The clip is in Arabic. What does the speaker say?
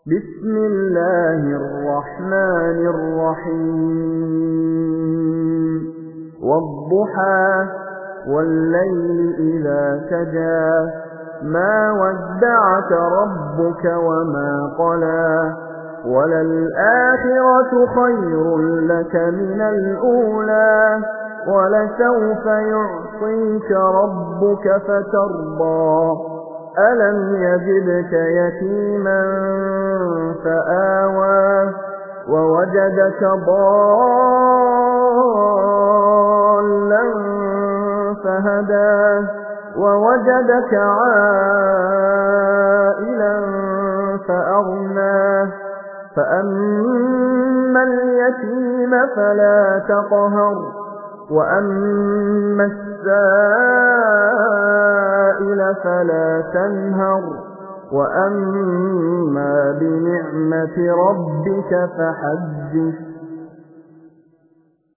بسم الله الرحمن الرحيم والضحى والليل إذا سجى ما ودعك ربك وما قلى وللآخرة خير لك من الأولى ولسوف يعطيك ربك فترضى ألم يجدك يتيما فآوى ووجدك ضالا فهدى ووجدك عائلا فأغنى فأما اليتيم فلا تقهر وأما السائل فلا تنهر وأما بنعمة ربك فحدث